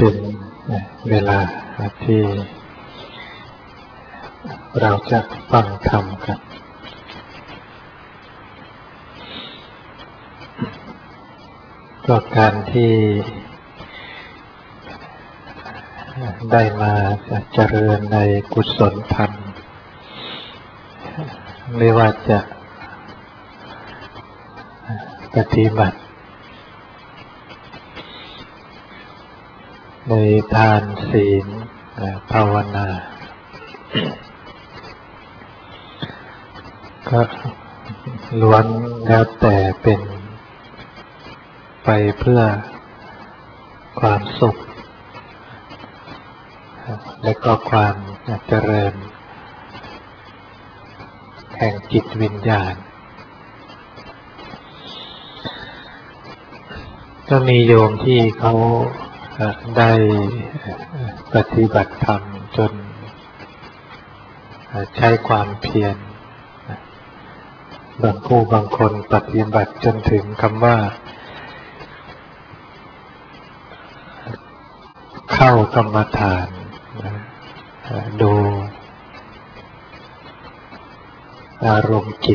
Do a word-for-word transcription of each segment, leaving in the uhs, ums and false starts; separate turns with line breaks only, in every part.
เป็นเวลาที่เราจะฟังธรรมกันก็การที่ได้มาเจริญในกุศลธรรมไม่ว่าจะปฏิบัติในทานศีลภาวนาก็ล้วนแล้วแต่เป็นไปเพื่อความสุขและก็ความเจริญแห่งจิตวิญญาณก็มีโยมที่เขาได้ปฏิบัติธรรมจนใช้ความเพียรบางผู้บางคนปฏิบัติจนถึงคำว่าเข้ากรรมฐานดูอารมณ์จิต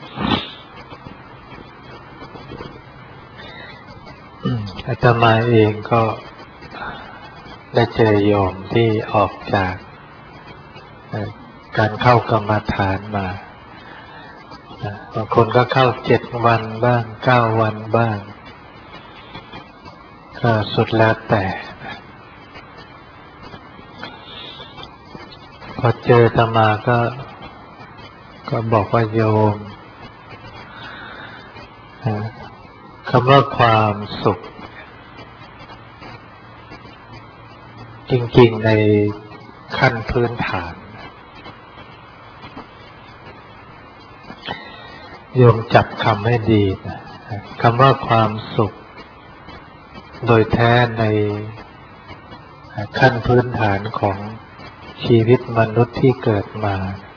อาตมาเองก็ได้เจอโยมที่ออกจากการเข้ากรรมฐานมาบางคนก็เข้าเจ็ดวันบ้างเก้าวันบ้างก็สุดแล้วแต่พอเจออาตมาก็ก็บอกว่าโยมคำว่าความสุขจริงๆในขั้นพื้นฐานโยมจับคำให้ดีนะคำว่าความสุขโดยแท้ในขั้นพื้นฐานของชีวิตมนุษย์ที่เกิดมา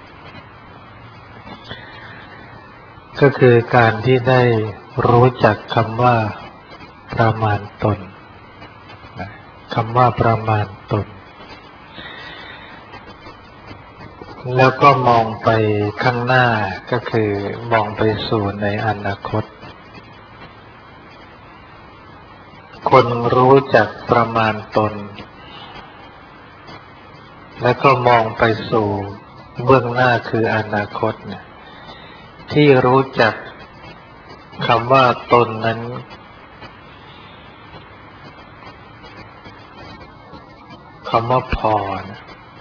ก็คือการที่ได้รู้จักคำว่าประมาณตนคำว่าประมาณตนแล้วก็มองไปข้างหน้าก็คือมองไปสู่ในอนาคตคนรู้จักประมาณตนแล้วก็มองไปสู่เบื้องหน้าคืออนาคตเนี่ยที่รู้จักคำว่าตนนั้นคำว่าพอนะ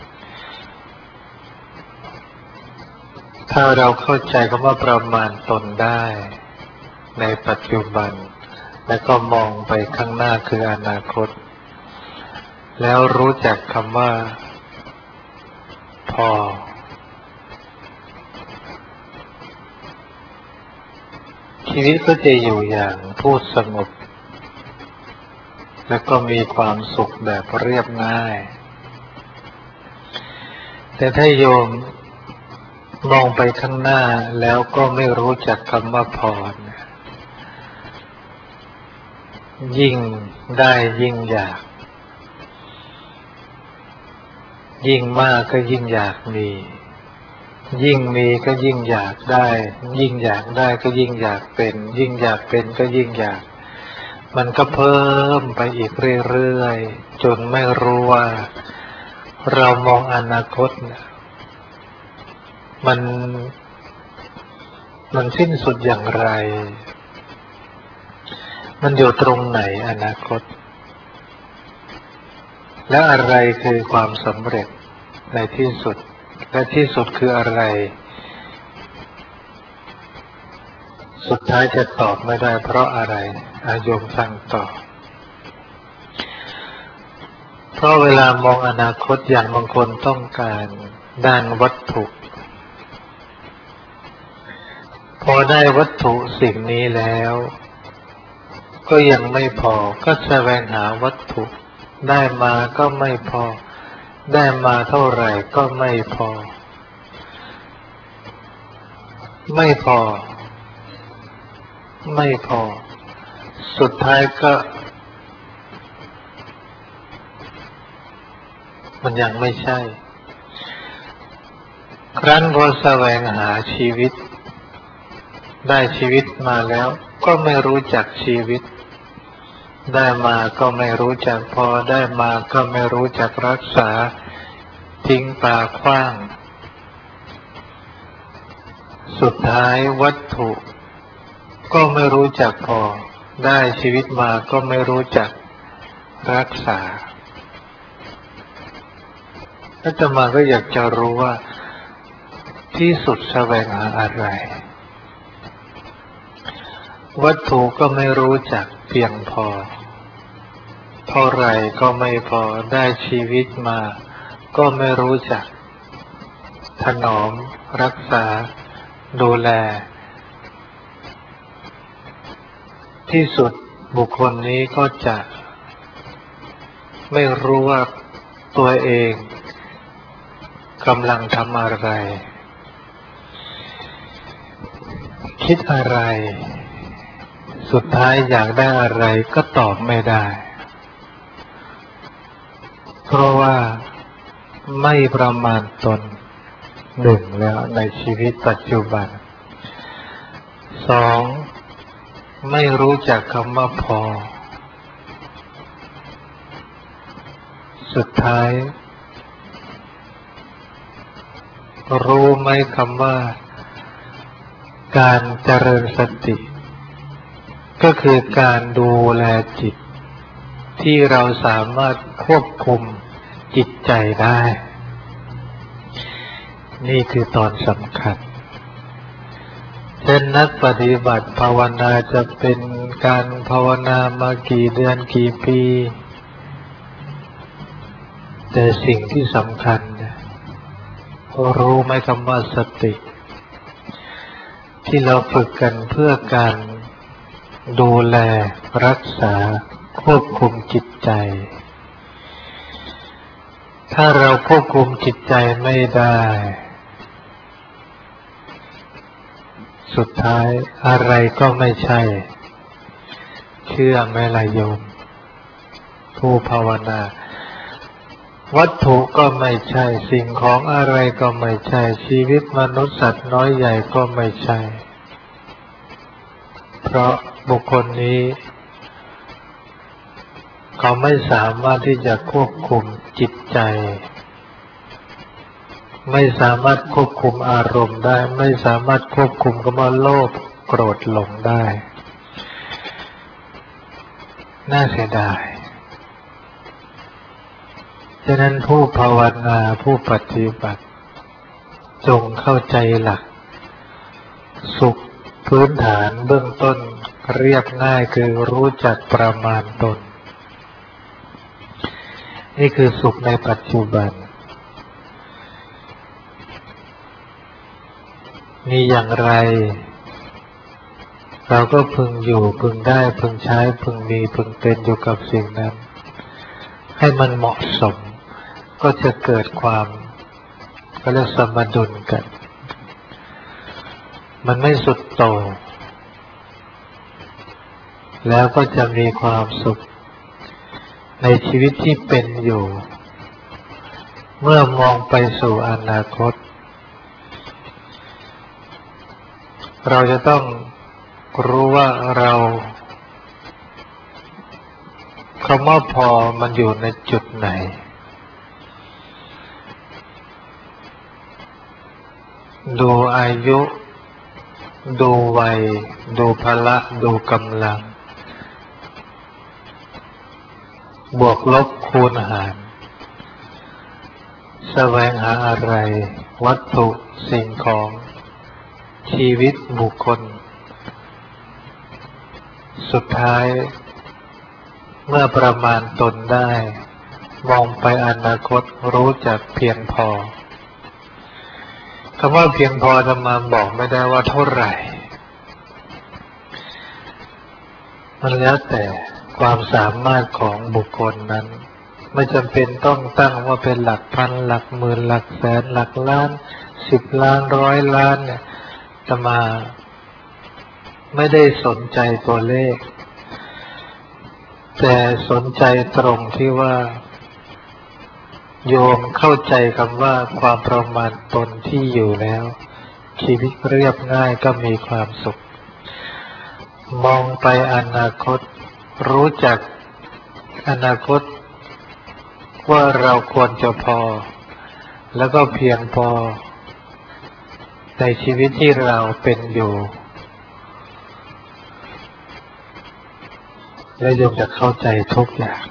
ถ้าเราเข้าใจคำว่าประมาณตนได้ในปัจจุบันแล้วก็มองไปข้างหน้าคืออนาคตแล้วรู้จักคำว่าพอชีวิตก็จะอยู่อย่างพูดสงบแล้วก็มีความสุขแบบเรียบง่ายแต่ถ้าโยมมองไปข้างหน้าแล้วก็ไม่รู้จักคำว่าพอยิ่งได้ยิ่งอยากยิ่งมากก็ยิ่งอยากมียิ่งมีก็ยิ่งอยากได้ยิ่งอยากได้ก็ยิ่งอยากเป็นยิ่งอยากเป็นก็ยิ่งอยากมันก็เพิ่มไปอีกเรื่อยๆจนไม่รู้ว่าเรามองอนาคตเนี่ยมันมันสิ้นสุดอย่างไรมันอยู่ตรงไหนอนาคตและอะไรคือความสำเร็จในที่สุดและที่สุดคืออะไรสุดท้ายจะตอบไม่ได้เพราะอะไรอาโยมฟังต่อเพราะเวลามองอนาคตอย่างบางคนต้องการด้านวัตถุพอได้วัตถุสิ่งนี้แล้วก็ยังไม่พอก็แสวงหาวัตถุได้มาก็ไม่พอได้มาเท่าไหร่ก็ไม่พอไม่พอไม่พอสุดท้ายก็มันยังไม่ใช่ครั้นพอแสวงหาชีวิตได้ชีวิตมาแล้วก็ไม่รู้จักชีวิตได้มาก็ไม่รู้จักพอได้มาก็ไม่รู้จักรักษาทิ้งปาขว้างสุดท้ายวัตถุก็ไม่รู้จักพอได้ชีวิตมาก็ไม่รู้จักรักษาอาตมาก็อยากจะรู้ว่าที่สุดแสวงหาอะไรวัตถุก็ไม่รู้จักเพียงพอเท่าไรก็ไม่พอได้ชีวิตมาก็ไม่รู้จักถนอมรักษาดูแลที่สุดบุคคลนี้ก็จะไม่รู้ว่าตัวเองกำลังทำอะไรคิดอะไรสุดท้ายอยากได้อะไรก็ตอบไม่ได้เพราะว่าไม่ประมาณตนหนึ่งแล้วในชีวิตปัจจุบันสองไม่รู้จักคำว่าพอสุดท้ายรู้ไหมคำว่าการเจริญสติก็คือการดูแลจิตที่เราสามารถควบคุมจิตใจได้นี่คือตอนสำคัญเช่นนักปฏิบัติภาวนาจะเป็นการภาวนามากี่เดือนกี่ปีแต่สิ่งที่สำคัญรู้ไหมคำว่าสติที่เราฝึกกันเพื่อการดูแลรักษาควบคุมจิตใจถ้าเราควบคุมจิตใจไม่ได้สุดท้ายอะไรก็ไม่ใช่เชื่อไหมล่ะโยมผู้ภาวนาวัตถุก็ไม่ใช่สิ่งของอะไรก็ไม่ใช่ชีวิตมนุษย์สัตว์น้อยใหญ่ก็ไม่ใช่เพราะบุคคลนี้เขาไม่สามารถที่จะควบคุมจิตใจไม่สามารถควบคุมอารมณ์ได้ไม่สามารถควบคุมคำว่าโลภโกรธหลงได้น่าเสียดายฉะนั้นผู้ภาวนาผู้ปฏิบัติจงเข้าใจหลักสุขพื้นฐานเบื้องต้นเรียบง่ายคือรู้จักประมาณตนนี่คือสุขในปัจจุบันมีอย่างไรเราก็พึงอยู่พึงได้พึงใช้พึงมีพึงเป็นอยู่กับสิ่งนั้นให้มันเหมาะสมก็จะเกิดความก็เรียกสมดุลกันมันไม่สุดโต่งแล้วก็จะมีความสุขในชีวิตที่เป็นอยู่เมื่อมองไปสู่อนาคตเราจะต้องรู้ว่าเราคำว่าพอมันอยู่ในจุดไหนดูอายุดูวัยดูพละดูกำลังบวกลบคูณหารแสวงหาอะไรวัตถุสิ่งของชีวิตบุคคลสุดท้ายเมื่อประมาณตนได้มองไปอนาคตรู้จักเพียงพอคำว่าเพียงพอจะมาบอกไม่ได้ว่าเท่าไหร่มันแล้วแต่ความสามารถของบุคคลนั้นไม่จำเป็นต้องตั้งว่าเป็นหลักพันหลักหมื่นหลักแสนหลักล้านสิบล้านร้อยล้านเนี่ยจะมาไม่ได้สนใจตัวเลขแต่สนใจตรงที่ว่าโยมเข้าใจคำว่าความประมาณตนที่อยู่แล้วชีวิตเรียบง่ายก็มีความสุขมองไปอนาคตรู้จักอนาคตว่าเราควรจะพอแล้วก็เพียงพอในชีวิตที่เราเป็นอยู่และโยมจะเข้าใจทุกอย่าง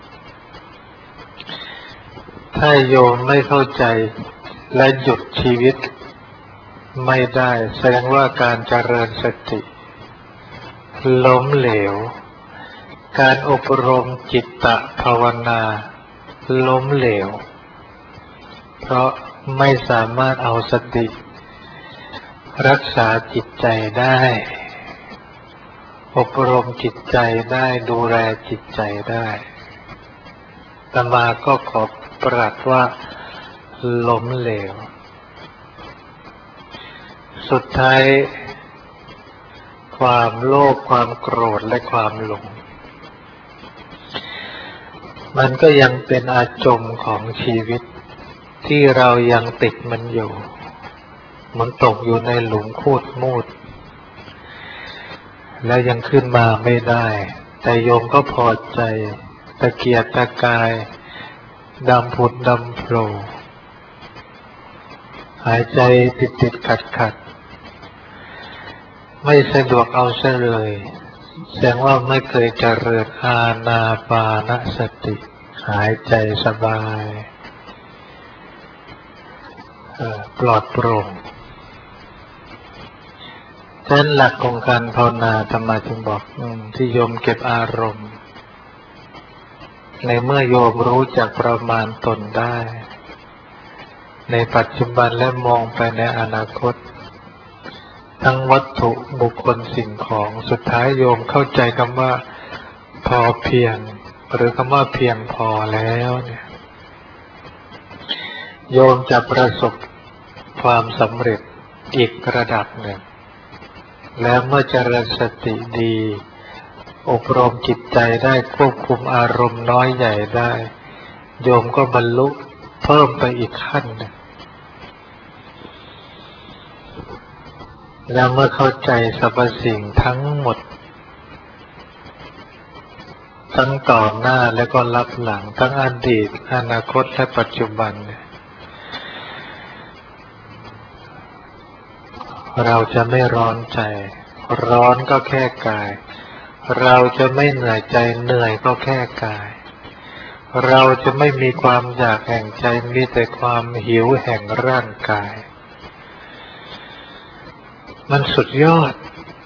ถ้าโยมไม่เข้าใจและหยุดชีวิตไม่ได้แสดงว่าการเจริญสติล้มเหลวการอบรมจิตตภาวนาล้มเหลวเพราะไม่สามารถเอาสติรักษาจิตใจได้อบรมจิตใจได้ดูแลจิตใจได้อาตมาก็ขอปรัสว่าล้มเหลวสุดท้ายความโลภความโกรธและความหลงมันก็ยังเป็นอาจมของชีวิตที่เรายังติดมันอยู่มันตกอยู่ในหลุมคูดมูดและยังขึ้นมาไม่ได้แต่โยมก็พอใจตะเกียกตะกายดำผุดดำโผล่หายใจติดติดขัดขัดไม่สะดวกเอาซะเลยแสดงว่าไม่เคยเจริญอานาปานสติหายใจสบายปลอดโปร่งฉะนั้นหลักของการภาวนาธรรมะจึงบอกที่โยมเก็บอารมณ์ในเมื่อโยมรู้จักประมาณตนได้ในปัจจุบันและมองไปในอนาคตทั้งวัตถุบุคคลสิ่งของสุดท้ายโยมเข้าใจคำว่าพอเพียงหรือคำว่าเพียงพอแล้วเนี่ยโยมจะประสบความสำเร็จอีกระดับหนึ่งแล้วเมื่อเจริญสติดีอบรมจิตใจได้ควบคุมอารมณ์น้อยใหญ่ได้โยมก็บรรลุเพิ่มไปอีกขั้นหนึ่งแล้วเมื่อเข้าใจสรรพสิ่งทั้งหมดทั้งต่อหน้าและก็ลับหลังทั้งอดีตอนาคตและปัจจุบันเราจะไม่ร้อนใจร้อนก็แค่กายเราจะไม่เหนื่อยใจเหนื่อยก็แค่กายเราจะไม่มีความอยากแห่งใจมีแต่ความหิวแห่งร่างกายมันสุดยอด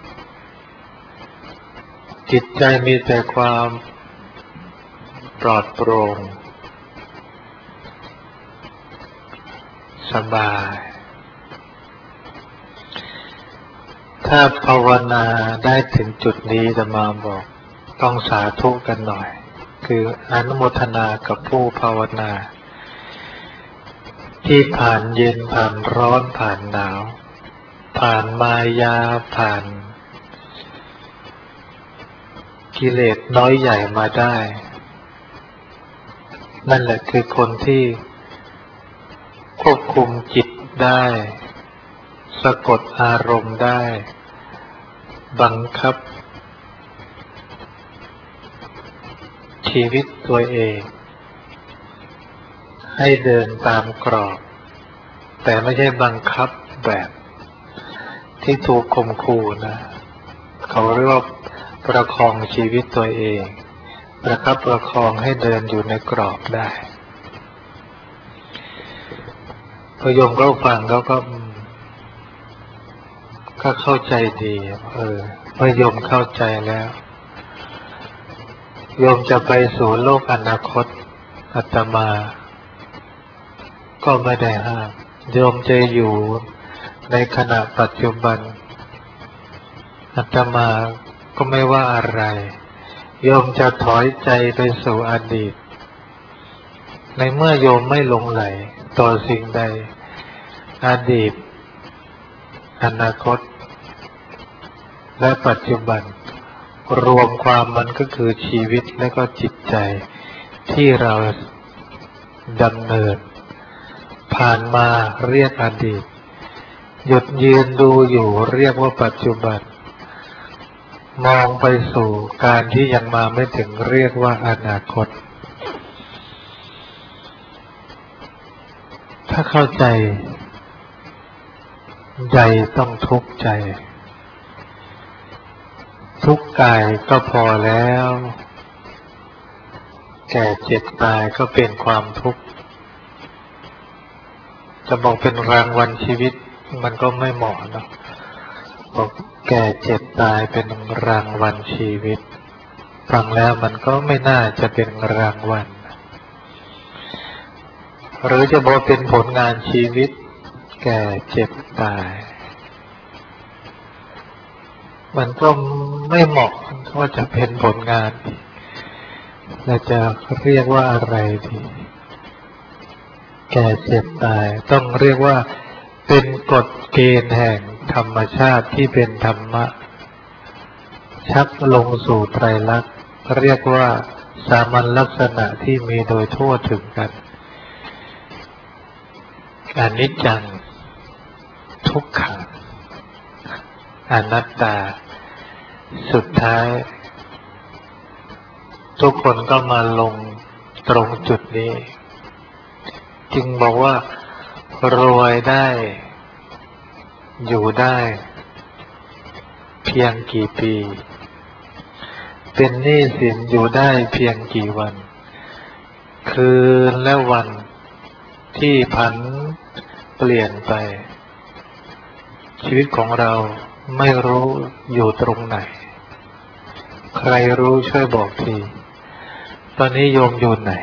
จิตใจมีแต่ความปลอดโปร่งสบายถ้าภาวนาได้ถึงจุดนี้จะมาบอกต้องสาธุกันหน่อยคืออนุโมทนากับผู้ภาวนาที่ผ่านเย็นผ่านร้อนผ่านหนาวผ่านมายาผ่านกิเลสน้อยใหญ่มาได้นั่นแหละคือคนที่ควบคุมจิตได้สะกดอารมณ์ได้บังคับชีวิตตัวเองให้เดินตามกรอบแต่ไม่ใช่บังคับแบบที่ถูกข่มขู่นะเขาเรียกว่าประคองชีวิตตัวเองประคับประคองให้เดินอยู่ในกรอบได้พอโยมก็ฟังเขาก็ก็เข้าใจดีเออเมื่อโยมเข้าใจแล้วโยมจะไปสู่โลกอนาคตอาตมาก็ไม่ได้ห้ามโยมจะอยู่ในขณะปัจจุบันอาตมาก็ไม่ว่าอะไรโยมจะถอยใจไปสู่อดีตในเมื่อโยมไม่หลงไหลต่อสิ่งใดอดีตอนาคตและปัจจุบันรวมความมันก็คือชีวิตและก็จิตใจที่เราดำเนินผ่านมาเรียกอดีตหยุดยืนดูอยู่เรียกว่าปัจจุบันมองไปสู่การที่ยังมาไม่ถึงเรียกว่าอนาคตถ้าเข้าใจใจต้องทุกข์ใจทุกข์กายก็พอแล้วแก่เจ็บตายก็เป็นความทุกข์จะบอกเป็นรางวัลชีวิตมันก็ไม่เหมาะเนาะบอกแก่เจ็บตายเป็นรางวัลชีวิตฟังแล้วมันก็ไม่น่าจะเป็นรางวัลหรือจะบอกเป็นผลงานชีวิตแก่เจ็บตายมันก็ไม่เหมาะว่าจะเป็นผลงานเราจะเรียกว่าอะไรดีแก่เจ็บตายต้องเรียกว่าเป็นกฎเกณฑ์แห่งธรรมชาติที่เป็นธรรมะชักลงสู่ไตรลักษณ์เรียกว่าสามัญลักษณะที่มีโดยทั่วถึงกันอนิจจังทุกขังอนัตตาสุดท้ายทุกคนก็มาลงตรงจุดนี้จึงบอกว่ารวยได้อยู่ได้เพียงกี่ปีเป็นหนี้สินอยู่ได้เพียงกี่วันคืนและวันที่ผันเปลี่ยนไปชีวิตของเราไม่รู้อยู่ตรงไหนใครรู้ช่วยบอกทีตอนนี้โยมอยู่ไหน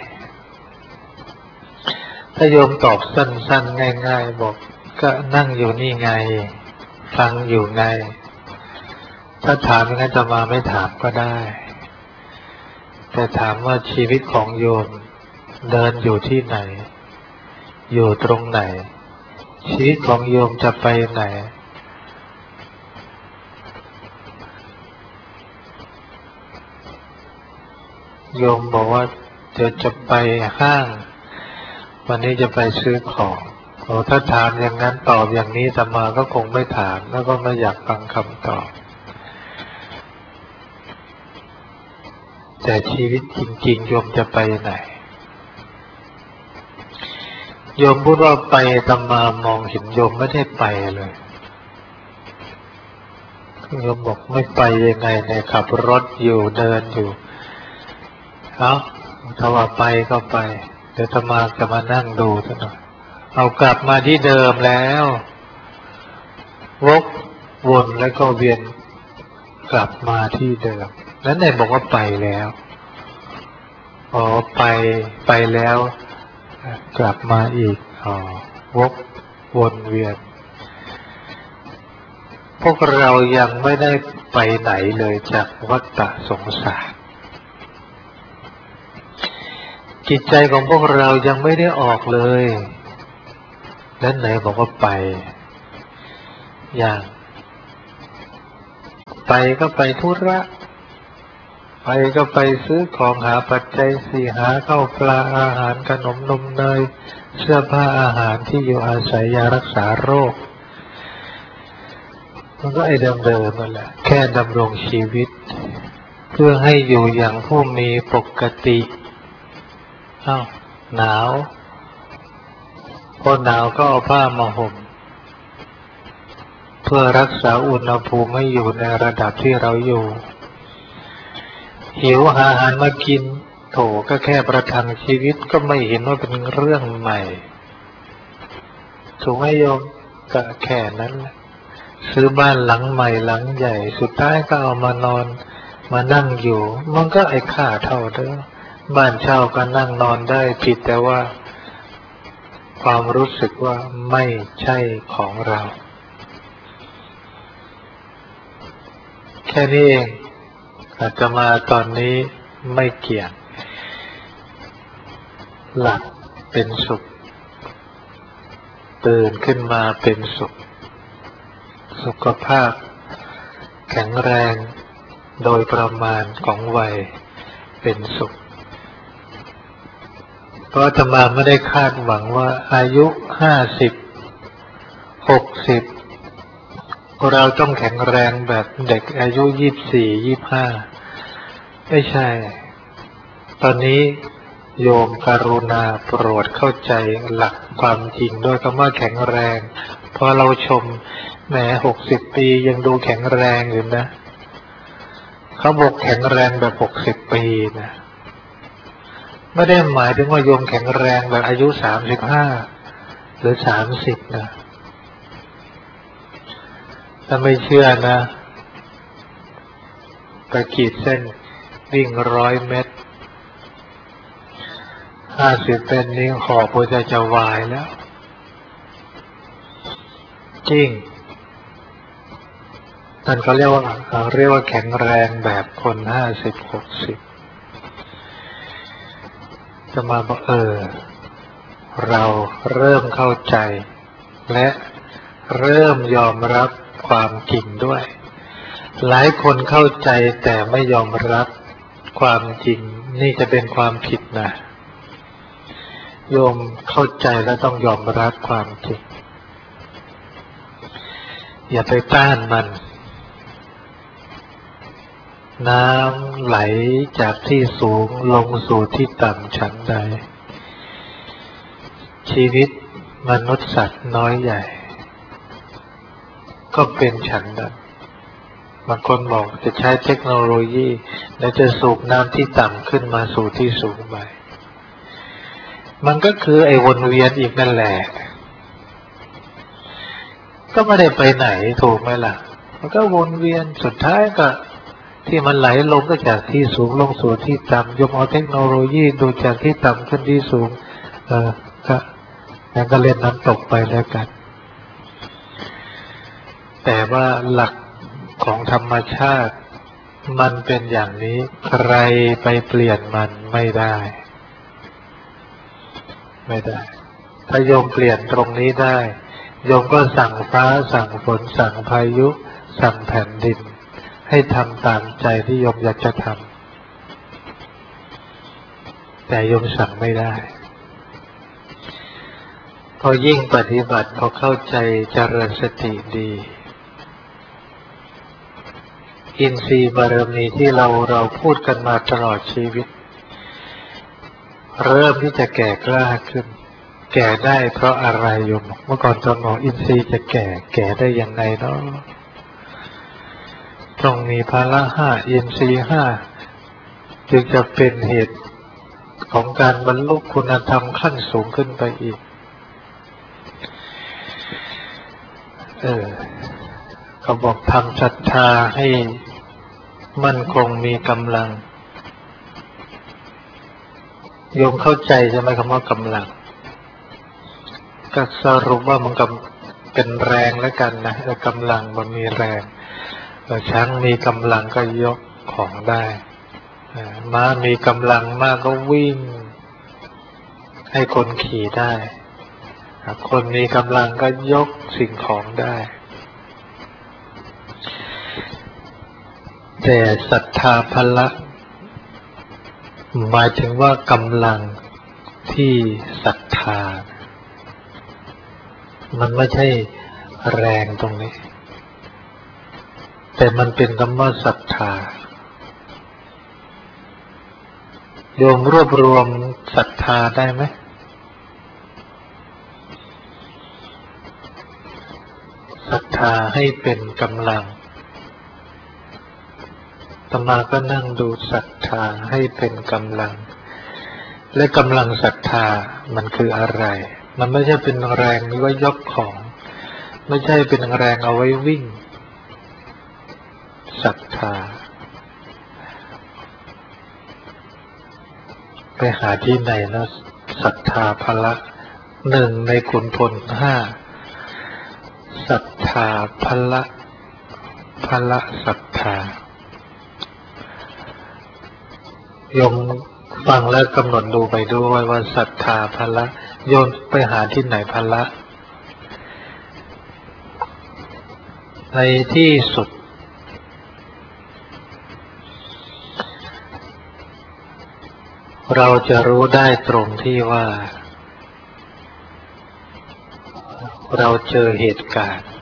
ถ้าโยมตอบสั้นๆง่ายๆบอกก็นั่งอยู่นี่ไงฟังอยู่ไงถ้าถามงั้นจะมาไม่ถามก็ได้แต่ถามว่าชีวิตของโยมเดินอยู่ที่ไหนอยู่ตรงไหนชีวิตของโยมจะไปไหนโยมบอกว่าเดี๋ยวจะไปห้างวันนี้จะไปซื้อของโอ้ถ้าถามอย่างนั้นตอบอย่างนี้อาตมาก็คงไม่ถามแล้วก็ไม่อยากฟังคำตอบแต่ชีวิตจริงๆโยมจะไปไหนโยมพูดว่าไปอาตมามองเห็นโยมไม่ได้ไปเลยโยมบอกไม่ไปยังไงเนี่ยขับรถอยู่เดินอยู่เอาถ้าว่าไปก็ไปเดี๋ยวอาตมาจะมานั่งดูซะหน่อยเอากลับมาที่เดิมแล้ววกวนแล้วก็เวียนกลับมาที่เดิมนั้นไหนบอกว่าไปแล้วอ๋อไปไปแล้วกลับมาอีกอ๋อวกวนเวียนพวกเรายังไม่ได้ไปไหนเลยจากวัฏฏะสงสารจิตใจของพวกเรายังไม่ได้ออกเลยนั้นไหนบอกว่าไปอย่างไปก็ไปธุระไปก็ไปซื้อของหาปัจจัยสี่หาข้าวปลาอาหารขนมนมเนยเสื้อผ้าอาหารที่อยู่อาศัยยารักษาโรคมันก็ไอ้เดิมๆนั่นแหละแค่ดำรงชีวิตเพื่อให้อยู่อย่างผู้มีปกติอ้าวหนาวพอหนาวก็เอาผ้ามาห่มเพื่อรักษาอุณหภูมิให้อยู่ในระดับที่เราอยู่หิวหาอาหารมากินโถก็แค่ประทังชีวิตก็ไม่เห็นว่าเป็นเรื่องใหม่ถูกไหมโยมก็แค่นั้นซื้อบ้านหลังใหม่หลังใหญ่สุดท้ายก็เอามานอนมานั่งอยู่มันก็ไอ้ค่าเท่าเดิมบ้านเช่าก็นั่งนอนได้ผิดแต่ว่าความรู้สึกว่าไม่ใช่ของเราแค่นี้เองอาจจะมาตอนนี้ไม่เกี่ยงหลับเป็นสุขตื่นขึ้นมาเป็นสุขสุขภาพแข็งแรงโดยประมาณของวัยเป็นสุขเพราะอาตมาไม่ได้คาดหวังว่าอายุห้าสิบหกสิบเราต้องแข็งแรงแบบเด็กอายุยี่สิบสี่ยี่สิบห้าไม่ใช่ตอนนี้โยมกรุณาโปรดเข้าใจหลักความจริงด้วยคำว่าแข็งแรงเพราะเราชมแหมหกสิบปียังดูแข็งแรงอยู่นะเขาบอกแข็งแรงแบบหกสิบปีนะไม่ได้หมายถึงว่าโยมแข็งแรงแบบอายุสามสิบห้าหรือสามสิบนะถ้าไม่เชื่อนะไปขีดเส้นวิ่งร้อยเมตรห้าสิบเป็นนี้ขอบหัวใจจะวายแล้วจริงนั่นเขาเรียกว่าเขาเรียกว่าแข็งแรงแบบคนห้าสิบหกสิบจะมาบอกเออเราเริ่มเข้าใจและเริ่มยอมรับความจริงด้วยหลายคนเข้าใจแต่ไม่ยอมรับความจริงนี่จะเป็นความผิดนะโยมเข้าใจแล้วต้องยอมรับความจริงอย่าไปต้านมันน้ำไหลจากที่สูงลงสู่ที่ต่ำฉันใดชีวิตมนุษย์สัตว์น้อยใหญ่ก็เป็นฉันนั้นบางคนบอกจะใช้เทคโนโลยีแล้วจะสูบน้ำที่ต่ำขึ้นมาสู่ที่สูงไปมันก็คือไอ้วนเวียนอีกนั่นแหละก็ไม่ได้ไปไหนถูกไหมล่ะมันก็วนเวียนสุดท้ายก็ที่มันไหลลงก็จากที่สูงลงสู่ที่ต่ำยมเอาเทคโนโลยีดูจากที่ต่ำขึ้นที่สูงเออก็งั้นก็เล่นน้ำตกไปแล้วกันแต่ว่าหลักของธรรมชาติมันเป็นอย่างนี้ใครไปเปลี่ยนมันไม่ได้ไม่ได้ถ้าโยมเปลี่ยนตรงนี้ได้โยมก็สั่งฟ้าสั่งฝนสั่งพายุสั่งแผ่นดินให้ทำตามใจที่โยมอยากจะทำแต่โยมสั่งไม่ได้พอยิ่งปฏิบัติพอเข้าใจเจริญสติดีอินทรีย์บารมีที่เราเราพูดกันมาตลอดชีวิตเริ่มที่จะแก่กล้าขึ้นแก่ได้เพราะอะไรโยมเมื่อก่อนตอนหมออินทรีย์จะแก่แก่ได้ยังไงเนาะต้องมีพละห้าอินทรีย์ห้าจึงจะเป็นเหตุของการบรรลุคุณธรรมขั้นสูงขึ้นไปอีกเออเขาบอกทำศรัทธาให้มั่นคงมีกำลังโยมเข้าใจใช่ไหมคำว่ากำลังก็สรุปว่ามันก็เป็นแรงแล้วกันนะกำลังมันมีแรงช้างมีกำลังก็ยกของได้ม้ามีกำลังมากก็วิ่งให้คนขี่ได้คนมีกำลังก็ยกสิ่งของได้แต่ศรัทธาพละหมายถึงว่ากำลังที่ศรัทธามันไม่ใช่แรงตรงนี้แต่มันเป็นคำว่าศรัทธาโยมรวบรวมศรัทธาได้ไหมศรัทธาให้เป็นกำลังอาตมาก็นั่งดูศรัทธาให้เป็นกำลังและกำลังศรัทธามันคืออะไรมันไม่ใช่เป็นแรงไว้ยกของไม่ใช่เป็นแรงเอาไว้วิ่งศรัทธาไปหาที่ไหนนะศรัทธาพละหนึ่งในขุนพลห้าศรัทธาพละพละศรัทธาโยมฟังแล้วกำหนดดูไปด้วยว่าศรัทธาพละโยมไปหาที่ไหนพละในที่สุดเราจะรู้ได้ตรงที่ว่าเราเจอเหตุการณ์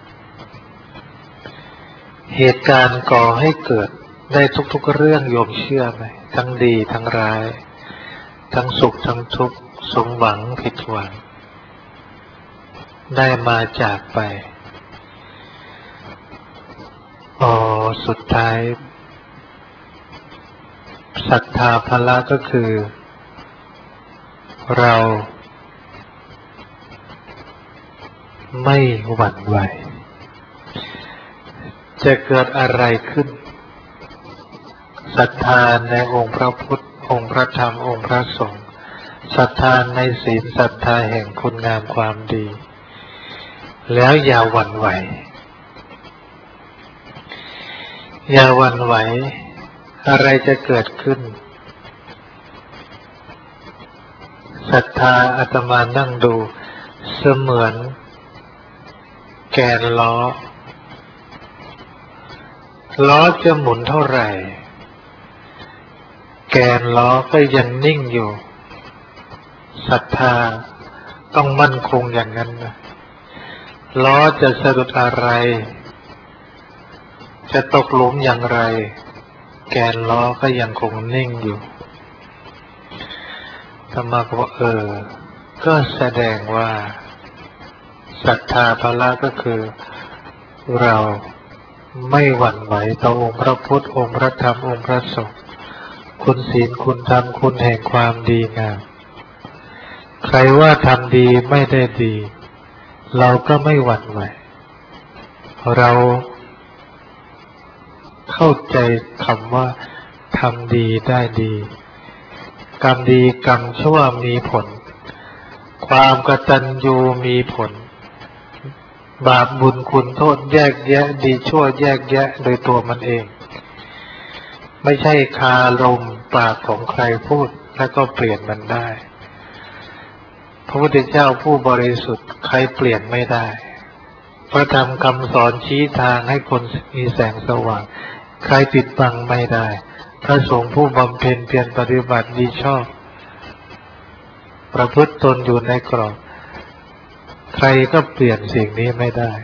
เหตุการณ์ก่อให้เกิดได้ทุกๆเรื่องโยมเชื่อไหมทั้งดีทั้งร้ายทั้งสุขทั้งทุกข์สมหวังผิดหวังได้มาจากไปอ๋อสุดท้ายศรัทธาภละก็คือเราไม่หวั่นไหวจะเกิดอะไรขึ้นศรัทธาในองค์พระพุทธองค์พระธรรมองค์พระสงฆ์ศรัทธาในศีลศรัทธาแห่งคุณงามความดีแล้วอย่าหวั่นไหวอย่าหวั่นไหวอะไรจะเกิดขึ้นศรัทธาอาตมานั่งดูเสมือนแกนล้อล้อจะหมุนเท่าไหร่แกนล้อก็ยังนิ่งอยู่ศรัทธาต้องมั่นคงอย่างนั้นนะล้อจะสะดุดอะไรจะตกหลุมอย่างไรแกนล้อก็ยังคงนิ่งอยู่ธรรมะก็บอกเออก็แสดงว่าศรัทธาภละก็คือเราไม่หวั่นไหวต่อองค์พระพุทธองค์พระธรรมองค์พระสงฆ์คุณศีลคุณธรรมคุณแห่งความดีงามใครว่าทำดีไม่ได้ดีเราก็ไม่หวั่นไหวเราเข้าใจคำว่าทำดีได้ดีกรรมดีกรรมชั่วมีผลความกตัญญูมีผลบาปบุญคุณโทษแยกแยะดีชั่วแยกแยะโดยตัวมันเองไม่ใช่คาลมปากของใครพูดแล้วก็เปลี่ยนมันได้พระพุทธเจ้าผู้บริสุทธิ์ใครเปลี่ยนไม่ได้พระธรรมคำสอนชี้ทางให้คนมีแสงสว่างใครปิดบังไม่ได้พระสงฆ์ผู้บำเพ็ญเพียรปฏิบัติดีชอบประพฤติตนอยู่ในกรอบใครก็เปลี่ยนสิ่งนี้ไม่ได้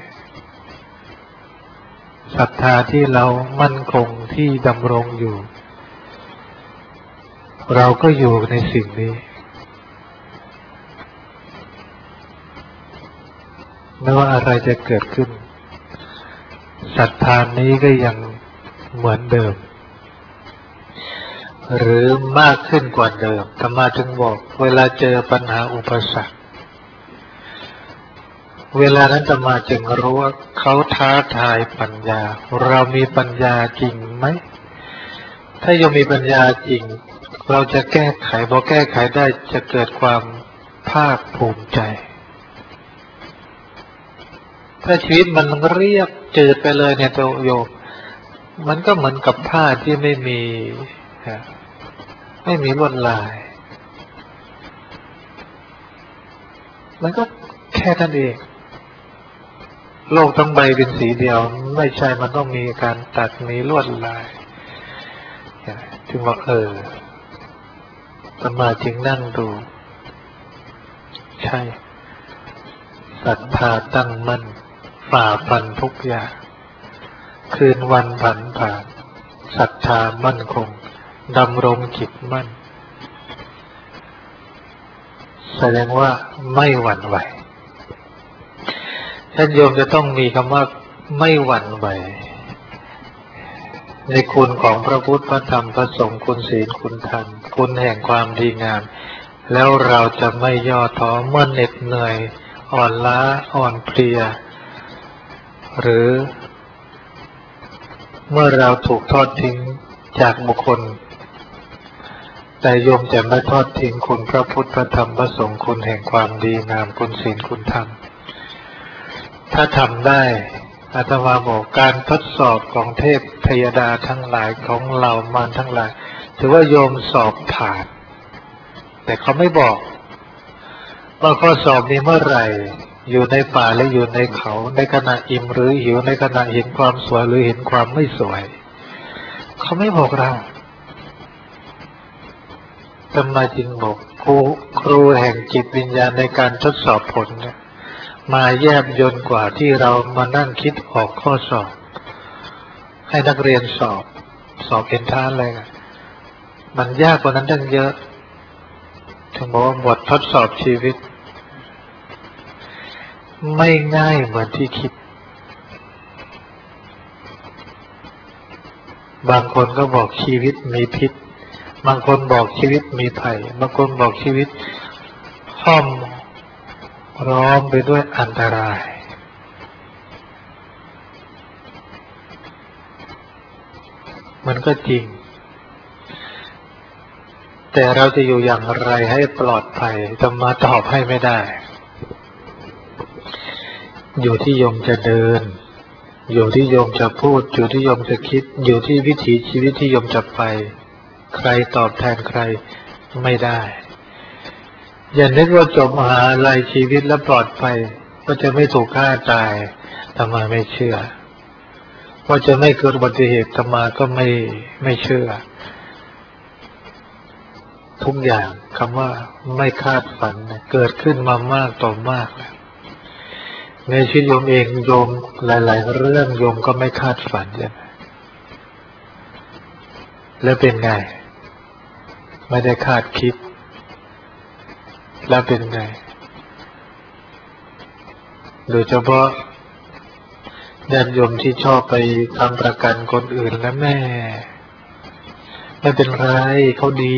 ศรัทธาที่เรามั่นคงที่ดำรงอยู่เราก็อยู่ในสิ่งนี้ไม่ว่าอะไรจะเกิดขึ้นศรัทธานี้ก็ยังเหมือนเดิมหรือมากขึ้นกว่าเดิมธรรมะถึงบอกเวลาเจอปัญหาอุปสรรคเวลานั้นธรรมะจึงรู้ว่าเขาท้าทายปัญญาเรามีปัญญาจริงไหมถ้ายังมีปัญญาจริงเราจะแก้ไขพอแก้ไขได้จะเกิดความภาคภูมิใจถ้าชีวิตมันเรียบจืดไปเลยเนี่ยตัวโยมมันก็เหมือนกับผ้าที่ไม่มีไม่มีลวดลายมันก็แค่นั้นเองโลกทั้งใบเป็นสีเดียวไม่ใช่มันต้องมีการตัดมีลวดลายถึงว่าเออสมาจึงนั่งดูใช่ศรัทธาตั้งมั่นฝ่าฟันทุกอย่างคืนวันผันผ่านศรัทธามั่นคงดำรงจิตมั่นแสดงว่าไม่หวั่นไหวท่านโยมจะต้องมีคำว่าไม่หวั่นไหวในคุณของพระพุทธพระธรรมพระสงฆ์คุณศีลคุณธรรมคุณแห่งความดีงามแล้วเราจะไม่ย่อท้อเมื่อเหน็ดเหนื่อยอ่อนล้าอ่อนเพลียหรือเมื่อเราถูกทอดทิ้งจากบุคคลแต่โยมจะไม่ทอดทิ้งคุณพระพุทธพระธรรมพระสงฆ์คุณแห่งความดีงามคุณศีลคุณธรรมถ้าทำได้อาตมาบอกการทดสอบของเทพเทวดาทั้งหลายของเหล่ามารทั้งหลายถือว่าโยมสอบผ่านแต่เขาไม่บอกว่าข้อสอบนี้เมื่อไหร่อยู่ในป่าและอยู่ในเขาในขณะอิ่มหรือหิวในขณะเห็นความสวยหรือเห็นความไม่สวยเขาไม่บอกเราทำไมจึงบอกครูครูแห่งจิตวิญญาณในการทดสอบผลเนี่ยมาแยบยลกว่าที่เรามานั่งคิดออกข้อสอบให้นักเรียนสอบสอบเอนทรานซ์อะไรกันมันยากกว่านั้นตั้งเยอะถึงบอกว่าบททดสอบชีวิตไม่ง่ายเหมือนที่คิดบางคนก็บอกชีวิตมีพิษบางคนบอกชีวิตมีภัยบางคนบอกชีวิตห้อมร้อมไปด้วยอันตรายมันก็จริงแต่เราจะอยู่อย่างไรให้ปลอดภัยจะมาตอบให้ไม่ได้อยู่ที่โยมจะเดินอยู่ที่โยมจะพูดอยู่ที่โยมจะคิดอยู่ที่วิถีชีวิตที่โยมจะไปใครตอบแทนใครไม่ได้อย่านึกว่าจบมหาวิทยาลัยชีวิตแล้วปลอดภัยก็จะไม่ถูกฆ่าตายธรรมาไม่เชื่อว่าจะไม่เกิดอุบัติเหตุธรรมาก็ไม่ไม่เชื่อทุกอย่างคำว่าไม่คาดฝันเกิดขึ้นมามากต่อมากแล้วในชีวิตโยมเองโยมหลายๆเรื่องโยมก็ไม่คาดฝันเลยแล้วเป็นไงไม่ได้คาดคิดแล้วเป็นไงโดยเฉพาะญาติโยมที่ชอบไปทำประกันคนอื่นแล้วแม่ไม่เป็นไรเขาดี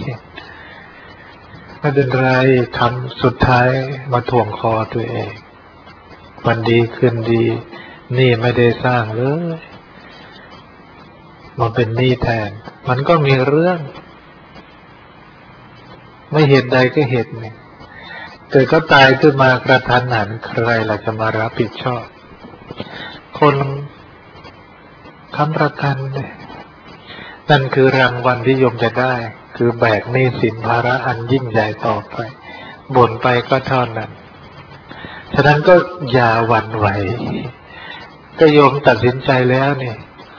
ไม่เป็นไรทำสุดท้ายมาถ่วงคอตัวเองวันดีคืนดีนี่ไม่ได้สร้างเลยมันเป็นหนี้แทนมันก็มีเรื่องไม่เหตุใดก็เหตุหนึ่งเกิดก็ตายขึ้นมากระทันหันใครล่ะจะมารับผิดชอบคนค้ำประกันเนี่ยนั่นคือรางวัลที่โยมจะได้คือแบกหนี้สินภาระอันยิ่งใหญ่ต่อไปบ่นไปก็เท่านั้นฉะนั้นก็อย่าหวั่นไหวก็โยมตัดสินใจแล้วนี่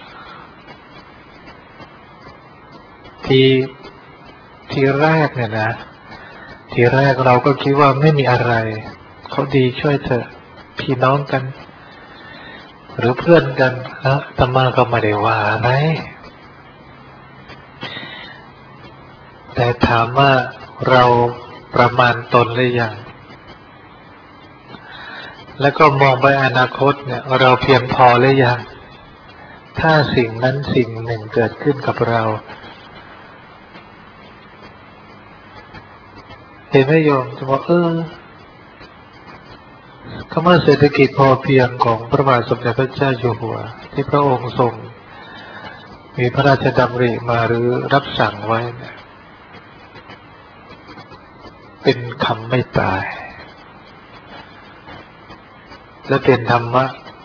ทีทีแรกเนี่ยนะทีแรกเราก็คิดว่าไม่มีอะไรเขาดีช่วยเถอะพี่น้องกันหรือเพื่อนกันนะอาตมาก็ไม่ได้ว่าอะไรแต่ถามว่าเราประมาณตนหรือยังแล้วก็มองไปอนาคตเนี่ยเราเพียงพอหรือยังถ้าสิ่งนั้นสิ่งหนึ่งเกิดขึ้นกับเราเห็นไหมโยมจะบอกเออคำว่าเศรษฐกิจพอเพียงของพระบาทสมเด็จพระเจ้าอยู่หัวที่พระองค์ทรงมีพระราชดำริมาหรือรับสั่งไว้เนี่ยเป็นคำไม่ตายและเป็นธรรมะ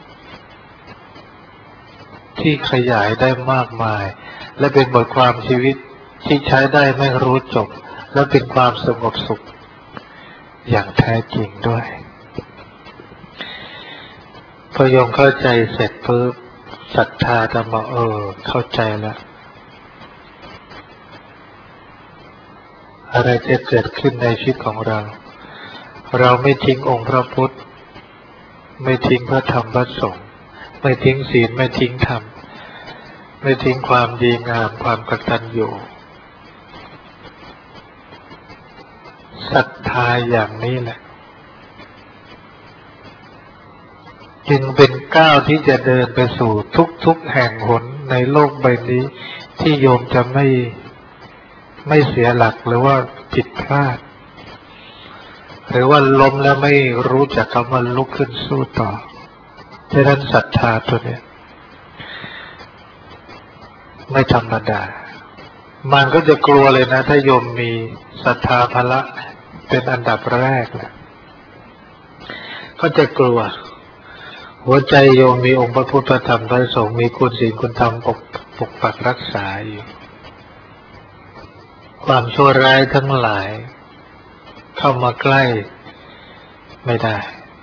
ที่ขยายได้มากมายและเป็นบทความชีวิตที่ใช้ได้ไม่รู้จบและเป็นความสงบสุขอย่างแท้จริงด้วยพอโยมเข้าใจเสร็จปุ๊บศรัทธาธรรมะเออเข้าใจแล้วอะไรจะเกิดขึ้นในชีวิตของเราเราไม่ทิ้งองค์พระพุทธไม่ทิ้งพระธรรมพระสงฆ์ไม่ทิ้งศีลไม่ทิ้งธรรมไม่ทิ้งความดีงามความกตัญญูศรัทธาอย่างนี้แหละจึงเป็นก้าวที่จะเดินไปสู่ทุกๆแห่งหนในโลกใบนี้ที่โยมจะไม่ไม่เสียหลักหรือว่าผิดพลาดหรือว่าล้มแล้วไม่รู้จักคำว่าลุกขึ้นสู้ต่อฉะนั้นศรัทธาตัวเนี้ยไม่ธรรมดามันก็จะกลัวเลยนะถ้าโยมมีศรัทธาภละเป็นอันดับแรกแหละก็จะกลัวหัวใจโยมมีองค์พระพุทธพระธรรมพระสงฆ์มีคุณศีลคุณธรรมปกปกปักรักษาอยู่ความชั่วร้ายทั้งหลายเข้ามาใกล้ไม่ได้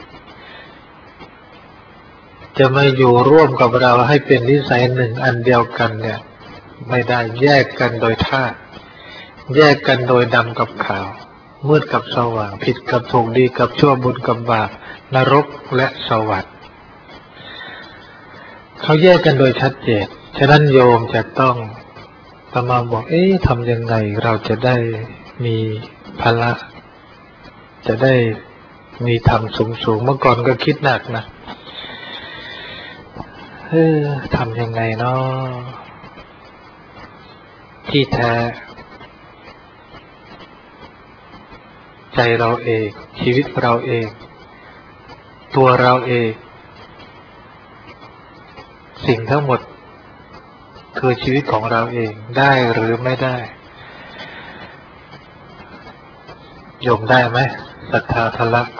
จะมาอยู่ร่วมกับเราให้เป็นนิสัยหนึ่งอันเดียวกันเนี่ยไม่ได้แยกกันโดยธาตุแยกกันโดยดำกับขาวมืดกับสว่างผิดกับถูกดีกับชั่วบุญกับบาปนรกและสวรรค์เขาแยกกันโดยชัดเจนฉะนั้นโยมจะต้องอาตมาบอกเอ๊ะทำยังไงเราจะได้มีพละจะได้มีธรรมสูงๆเมื่อก่อนก็คิดหนักนะเออทำยังไงเนาะที่แท้ใจเราเองชีวิตเราเองตัวเราเองสิ่งทั้งหมดคือชีวิตของเราเองได้หรือไม่ได้โยมได้ไหมศรัทธาทะลัก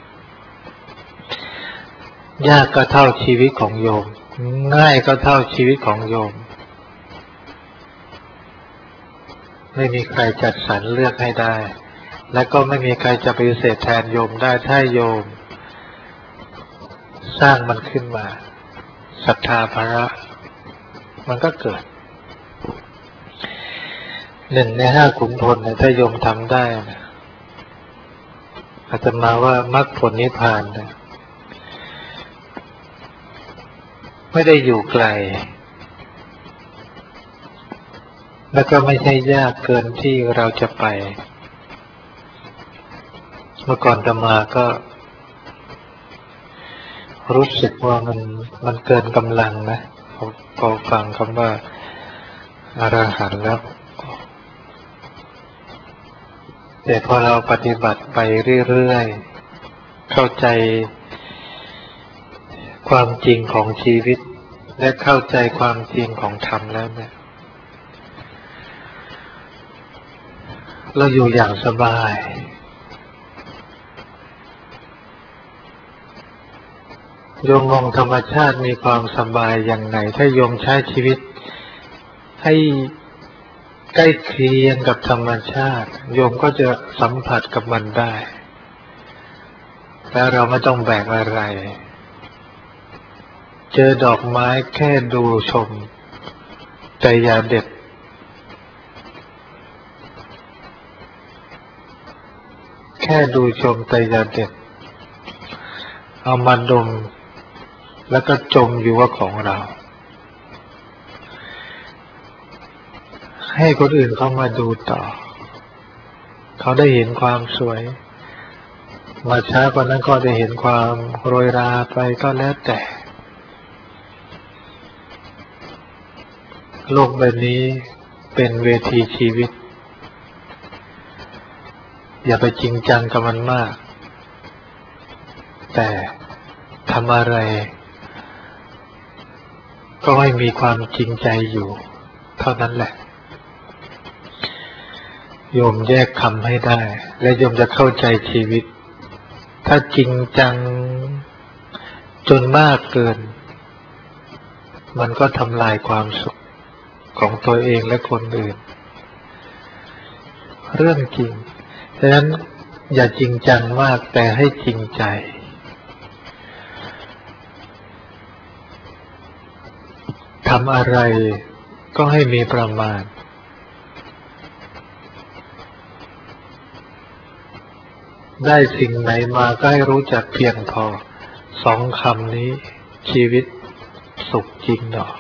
ยากก็เท่าชีวิตของโยมง่ายก็เท่าชีวิตของโยมไม่มีใครจัดสรรเลือกให้ได้และก็ไม่มีใครจะปฏิเสธแทนโยมได้ถ้าโยมสร้างมันขึ้นมาศรัทธาภระมันก็เกิดหนึ่งในห้าขุนพลเนี่ยถ้าโยมทำได้นะอาตมาว่ามรรคผลนิพพานนะไม่ได้อยู่ไกลแล้วก็ไม่ใช่ยากเกินที่เราจะไปเมื่อก่อนอาตมาก็รู้สึกว่ามันมันเกินกำลังนะพอฟังคำว่าอรหันต์แล้วแต่พอเราปฏิบัติไปเรื่อยๆเข้าใจความจริงของชีวิตและเข้าใจความจริงของธรรมแล้วเนี่ยเราอยู่อย่างสบายโยมมองธรรมชาติมีความสบายอย่างไรถ้าโยมใช้ชีวิตให้ใกล้เคียงกับธรรมชาติโยมก็จะสัมผัสกับมันได้แล้วเราไม่ต้องแบกอะไรเจอดอกไม้แค่ดูชมใจอย่าเด็ดแค่ดูชมใจอย่าเด็ดเอามาดมแล้วก็จมอยู่ว่าของเราให้คนอื่นเข้ามาดูต่อเขาได้เห็นความสวยมาช้ากว่านั้นก็ได้เห็นความโรยราไปก็แล้วแต่โลกใบนี้เป็นเวทีชีวิตอย่าไปจริงจังกับมันมากแต่ทำอะไรก็ให้มีความจริงใจอยู่เท่านั้นแหละโยมแยกคำให้ได้และโยมจะเข้าใจชีวิตถ้าจริงจังจนมากเกินมันก็ทำลายความสุขของตัวเองและคนอื่นเรื่องจริงฉะนั้นอย่าจริงจังมากแต่ให้จริงใจทำอะไรก็ให้มีประมาณได้สิ่งไหนมาก็ให้รู้จักเพียงพอสองคำนี้ชีวิตสุขจริงหรอ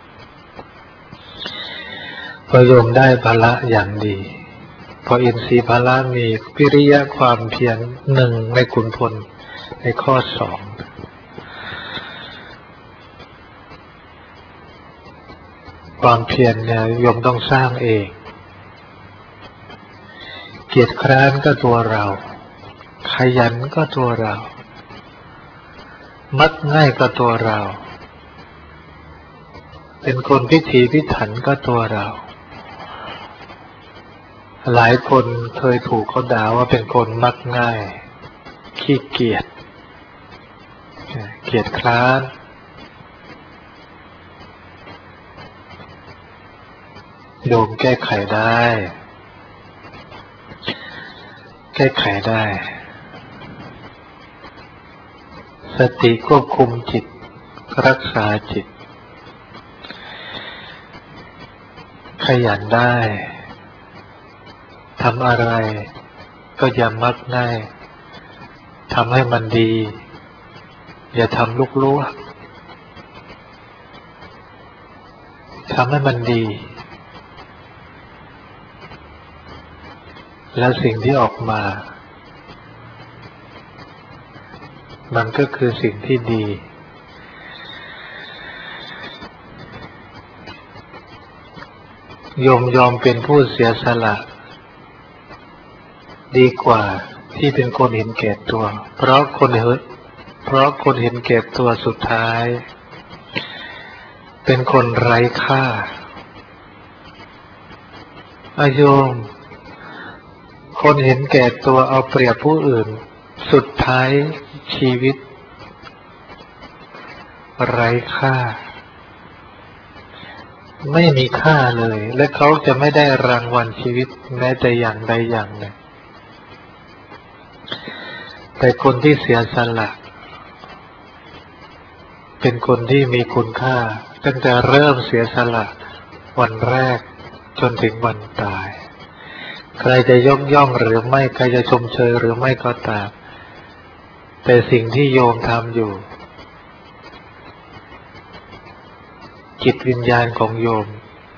พอโยมได้ภละอย่างดีพออินทรีย์ภละมีวิริยะความเพียรหนึ่งในขุนพลในข้อสองความเพียรเนี่ยโยมต้องสร้างเองเกียรติคร้านก็ตัวเราขยันก็ตัวเรามักง่ายก็ตัวเราเป็นคนพิถีพิถันก็ตัวเราหลายคนเคยถูกเขาด่าว่าเป็นคนมักง่ายขี้เกียจเกียจคร้านโยมแก้ไขได้แก้ไขได้สติควบคุมจิตรักษาจิตขยันได้ทำอะไรก็อย่ามักง่ายทำให้มันดีอย่าทำลุกลี้ทำให้มันดีแล้วสิ่งที่ออกมามันก็คือสิ่งที่ดีโยมยอมเป็นผู้เสียสละดีกว่าที่เป็นคนเห็นแก่ตัวเพราะคนเห็นเพราะคนเห็นแก่ตัวสุดท้ายเป็นคนไร้ค่าอาโยมคนเห็นแก่ตัวเอาเปรียบผู้อื่นสุดท้ายชีวิตไร้ค่าไม่มีค่าเลยและเขาจะไม่ได้รางวัลชีวิตแม้แต่อย่างใดอย่างหนึ่งแต่คนที่เสียสละเป็นคนที่มีคุณค่าตั้งแต่เริ่มเสียสละวันแรกจนถึงวันตายใครจะยกย่องหรือไม่ใครจะชมเชยหรือไม่ก็ตามแต่สิ่งที่โยมทำอยู่จิตวิญญาณของโยม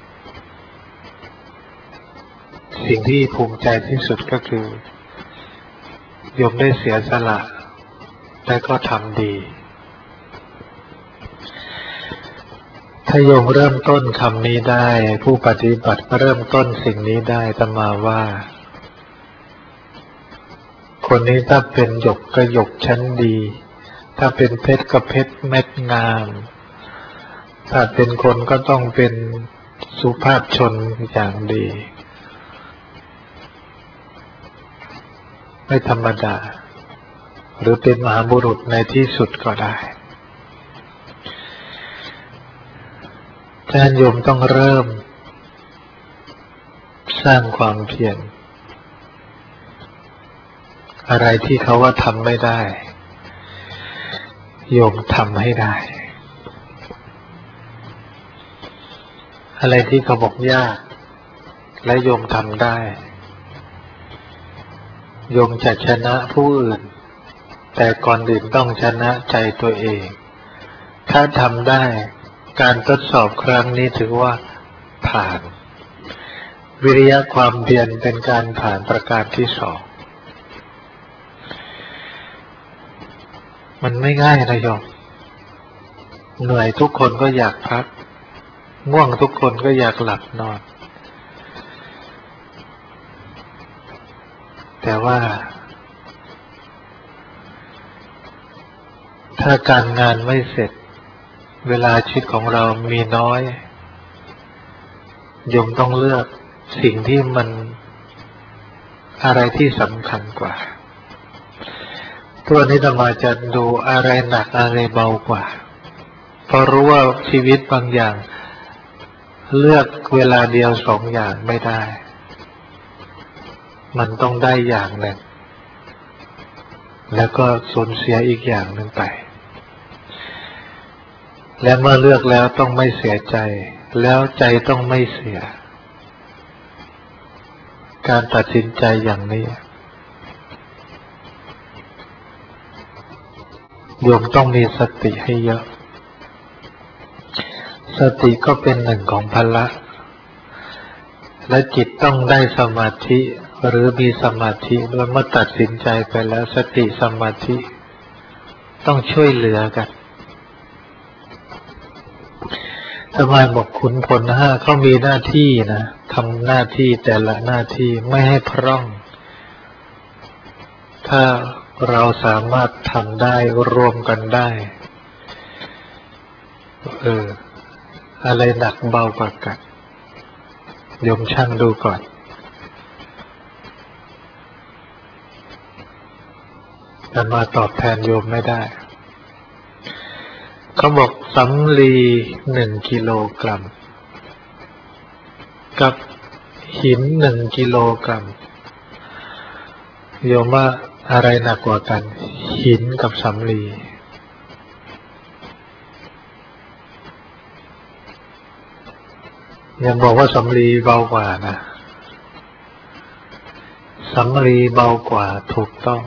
สิ่งที่ภูมิใจที่สุดก็คือโยมได้เสียสละและก็ทำดีถ้าโยมเริ่มต้นคำนี้ได้ผู้ปฏิบัติเริ่มต้นสิ่งนี้ได้อาตมาว่าคนนี้ถ้าเป็นหยกก็หยกชั้นดีถ้าเป็นเพชรก็เพชรเม็ดงามถ้าเป็นคนก็ต้องเป็นสุภาพชนอย่างดีไม่ธรรมดาหรือเป็นมหาบุรุษในที่สุดก็ได้ท่านโยมต้องเริ่มสร้างความเพียรอะไรที่เขาว่าทำไม่ได้โยมทำให้ได้อะไรที่เขาบอกยากและโยมทำได้โยมจะชนะผู้อื่นแต่ก่อนอื่นต้องชนะใจตัวเองถ้าทำได้การทดสอบครั้งนี้ถือว่าผ่านวิริยะความเพียรเป็นการผ่านประการที่สองมันไม่ง่ายนะโยมเหนื่อยทุกคนก็อยากพักง่วงทุกคนก็อยากหลับนอนแต่ว่าถ้าการงานไม่เสร็จเวลาชีวิตของเรามีน้อยโยมต้องเลือกสิ่งที่มันอะไรที่สำคัญกว่าตัวนี้อาตมาจะดูอะไรหนักอะไรเบากว่าเพราะรู้ว่าชีวิตบางอย่างเลือกเวลาเดียวสองอย่างไม่ได้มันต้องได้อย่างหนึ่งแล้วก็สูญเสียอีกอย่างหนึ่งไปและเมื่อเลือกแล้วต้องไม่เสียใจแล้วใจต้องไม่เสียการตัดสินใจอย่างนี้โยมต้องมีสติให้เยอะสติก็เป็นหนึ่งของพละและจิตต้องได้สมาธิหรือมีสมาธิด้วยเมื่อตัดสินใจไปแล้วสติสมาธิต้องช่วยเหลือกันสมัยบอกขุนพลห้าเขามีหน้าที่นะทำหน้าที่แต่ละหน้าที่ไม่ให้พร่องถ้าเราสามารถทำได้รวมกันได้เอออะไรหนักเบากว่ากันโยมช่างดูก่อนแต่มาตอบแทนโยมไม่ได้เขาบอกสำลีหนึ่งกิโลกรัมกับหินหนึ่งกิโลกรัมโยมว่าอะไรหนักกว่ากันหินกับสำลียังบอกว่าสำลีเบากว่านะสำลีเบากว่าถูกต้อง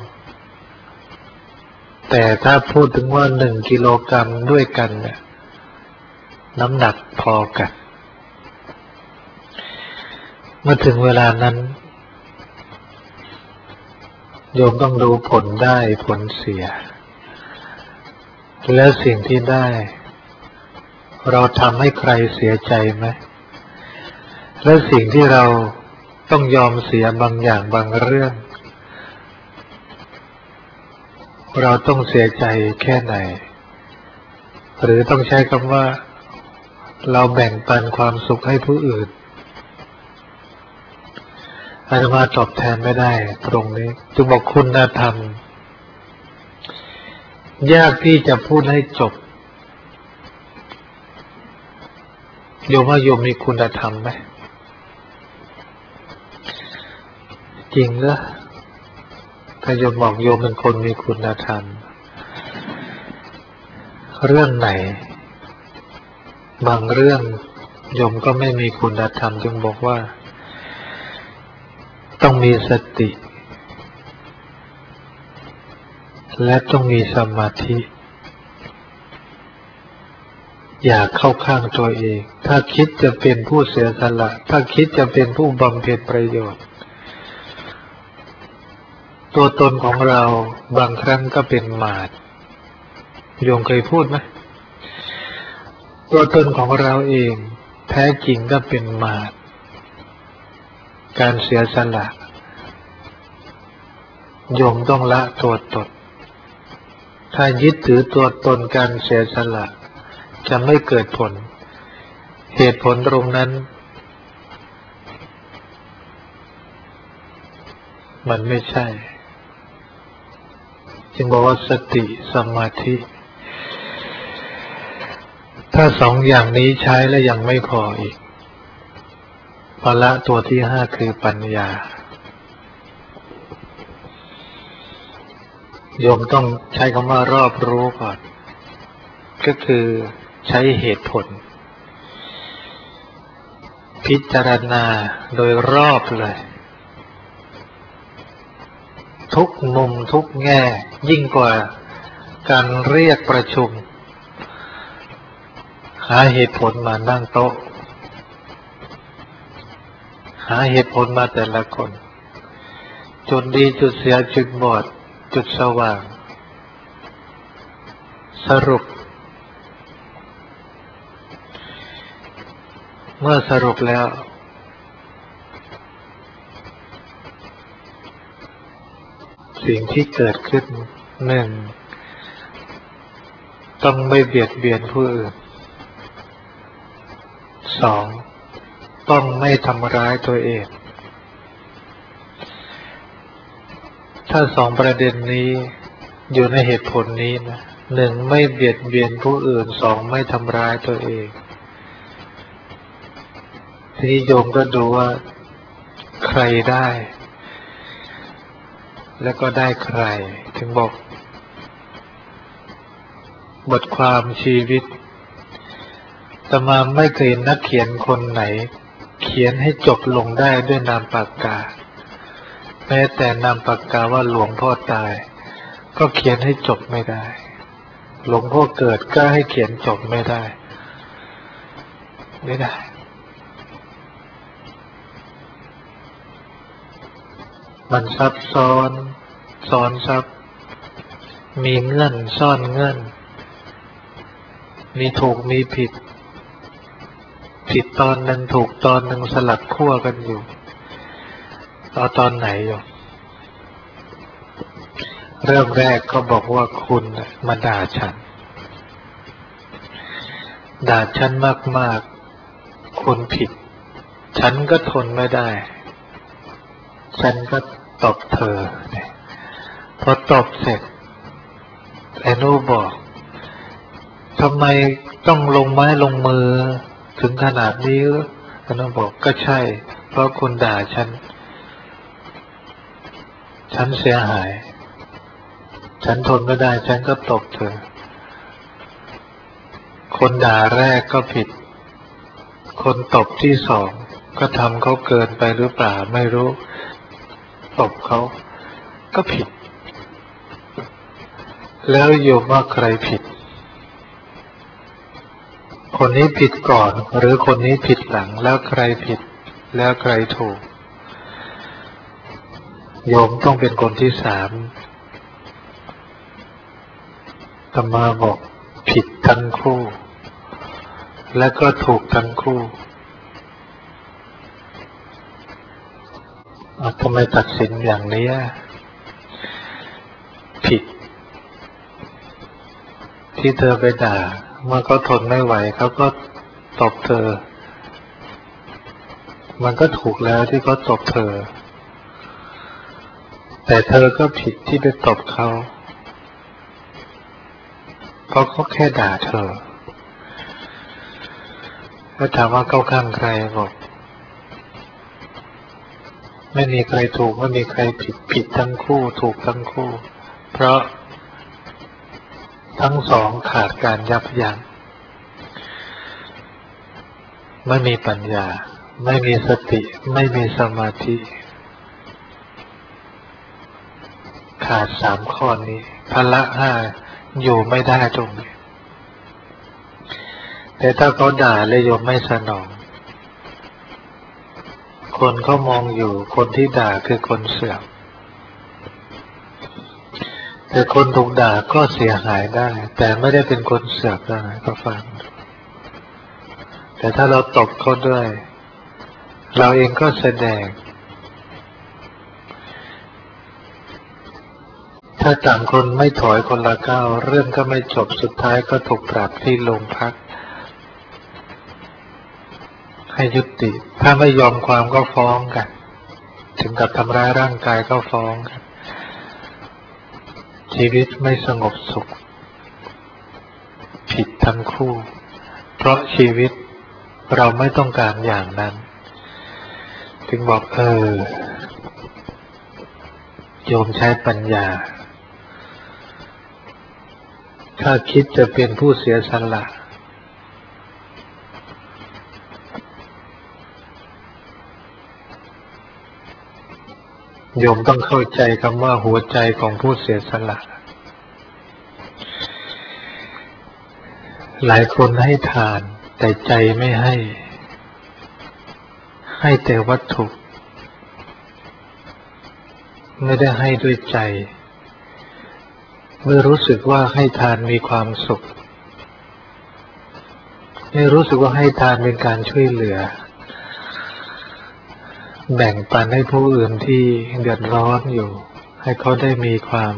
แต่ถ้าพูดถึงว่าหนึ่งกิโลกรัมด้วยกันเนี่ยน้ำหนักพอกันเมื่อถึงเวลานั้นโยมต้องดูผลได้ผลเสียและสิ่งที่ได้เราทำให้ใครเสียใจไหมและสิ่งที่เราต้องยอมเสียบางอย่างบางเรื่องเราต้องเสียใจแค่ไหนหรือต้องใช้คำว่าเราแบ่งปันความสุขให้ผู้อื่นอาตมาตอบแทนไม่ได้ตรงนี้จึงบอกคุณธรรมยากที่จะพูดให้จบโยมว่าโยมมีคุณธรรมไหมจริงเหรอถ้าโยมบอกโยมเป็นคนมีคุณธรรมเรื่องไหนบางเรื่องโยมก็ไม่มีคุณธรรมจึงบอกว่าต้องมีสติและต้องมีสมาธิอย่าเข้าข้างตัวเองถ้าคิดจะเป็นผู้เสียสละถ้าคิดจะเป็นผู้บำเพ็ญประโยชน์ตัวตนของเราบางครั้งก็เป็นมารโยมเคยพูดไหมตัวตนของเราเองแท้จริงก็เป็นมารการเสียสละโยมต้องละตัวตนถ้ายึดถือตัวตนการเสียสละจะไม่เกิดผลเหตุผลตรงนั้นมันไม่ใช่จึงบอกว่าสติสมาธิถ้าสองอย่างนี้ใช้แล้วยังไม่พออีกภาระตัวที่ห้าคือปัญญาโยมต้องใช้คำว่ารอบรู้ก่อนก็คือใช้เหตุผลพิจารณาโดยรอบเลยทุกมุมทุกแง่ยิ่งกว่าการเรียกประชุมหาเหตุผลมานั่งโต๊ะหาเหตุผลมาแต่ละคนจุดดีจุดเสียจุดบอดจุดสว่างสรุปเมื่อสรุปแล้วสิ่งที่เกิดขึ้นหนึ่งต้องไม่เบียดเบียนผู้อื่นสองต้องไม่ทำร้ายตัวเองถ้าสองประเด็นนี้อยู่ในเหตุผลนี้นะหนึ่งไม่เบียดเบียนผู้อื่นสองไม่ทำร้ายตัวเองทีนี้โยมก็ดูว่าใครได้แล้วก็ได้ใครถึงบอกบทความชีวิตอาตมาไม่เคยนักเขียนคนไหนเขียนให้จบลงได้ด้วยนามปากกาแม้แต่นามปากกาว่าหลวงพ่อตายก็เขียนให้จบไม่ได้หลวงพ่อเกิดก็ให้เขียนจบไม่ได้ไม่ได้มันซับซ้อนซ้อนซับมีเงื่อนซ่อนเงื่อนมีถูกมีผิดผิดตอนหนึ่งถูกตอนหนึ่งสลับขั้วกันอยู่เอาตอนไหนอยู่เริ่มแรกก็บอกว่าคุณมาด่าฉันด่าฉันมากๆคุณผิดฉันก็ทนไม่ได้ฉันก็ตบเธอพอตบเสร็จไอ้นู่บอกทำไมต้องลงไม้ลงมือถึงขนาดนี้ไอ้นู่บอกก็ใช่เพราะคุณด่าฉันฉันเสียหายฉันทนไม่ได้ฉันก็ตบเธอคนด่าแรกก็ผิดคนตบที่สองก็ทำเขาเกินไปหรือเปล่าไม่รู้ตบเขาก็ผิดแล้วโยมว่าใครผิดคนนี้ผิดก่อนหรือคนนี้ผิดหลังแล้วใครผิดแล้วใครถูกโยมต้องเป็นคนที่สามอาตมาบอกผิดทั้งคู่และก็ถูกทั้งคู่ทำไมตัดสินอย่างนี้ผิดที่เธอไปด่าเมื่อเขาทนไม่ไหวเขาก็ตบเธอมันก็ถูกแล้วที่เขาตบเธอแต่เธอก็ผิดที่ไปตบเขาเพราะเขาแค่ด่าเธอแล้วถามว่าเข้าข้างใครบอกไม่มีใครถูกไม่มีใครผิดผิดทั้งคู่ถูกทั้งคู่เพราะทั้งสองขาดการยับยั้งไม่มีปัญญาไม่มีสติไม่มีสมาธิขาดสามข้อนี้พละห้าอยู่ไม่ได้ตรงนี้แต่ถ้าเขาด่าเลยโยมไม่สนองคนเขามองอยู่คนที่ด่าคือคนเสื่อมแต่คนถูกด่าก็เสียหายได้แต่ไม่ได้เป็นคนเสื่อมได้ก็ฟังแต่ถ้าเราตบเขาด้วยเราเองก็แสดงถ้าต่างคนไม่ถอยคนละก้าวเรื่องก็ไม่จบสุดท้ายก็ถูกปรับที่โรงพักให้ยุติถ้าไม่ยอมความก็ฟ้องกันถึงกับทำร้ายร่างกายก็ฟ้องกันชีวิตไม่สงบสุขผิดทั้งคู่เพราะชีวิตเราไม่ต้องการอย่างนั้นถึงบอกเออโยมใช้ปัญญาถ้าคิดจะเป็นผู้เสียสละโยมต้องเข้าใจคำว่าหัวใจของผู้เสียสละหลายคนให้ทานแต่ใจไม่ให้ให้แต่วัตถุไม่ได้ให้ด้วยใจไม่รู้สึกว่าให้ทานมีความสุขไม่รู้สึกว่าให้ทานเป็นการช่วยเหลือแบ่งปันให้ผู้อื่นที่เดือดร้อนอยู่ให้เขาได้มีความ